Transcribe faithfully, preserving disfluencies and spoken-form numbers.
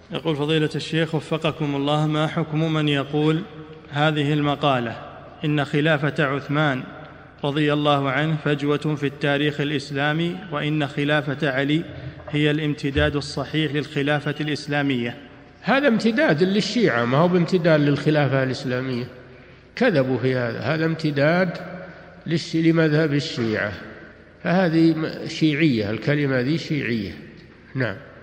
يقول فضيلة الشيخ وفقكم الله، ما حكم من يقول هذه المقالة إن خلافة عثمان رضي الله عنه فجوة في التاريخ الإسلامي، وإن خلافة علي هي الامتداد الصحيح للخلافة الإسلامية؟ هذا امتداد للشيعة، ما هو بامتداد للخلافة الإسلامية، كذبوا في هذا، هذا امتداد لمذهب الشيعة، فهذه شيعية، الكلمة ذي شيعية. نعم.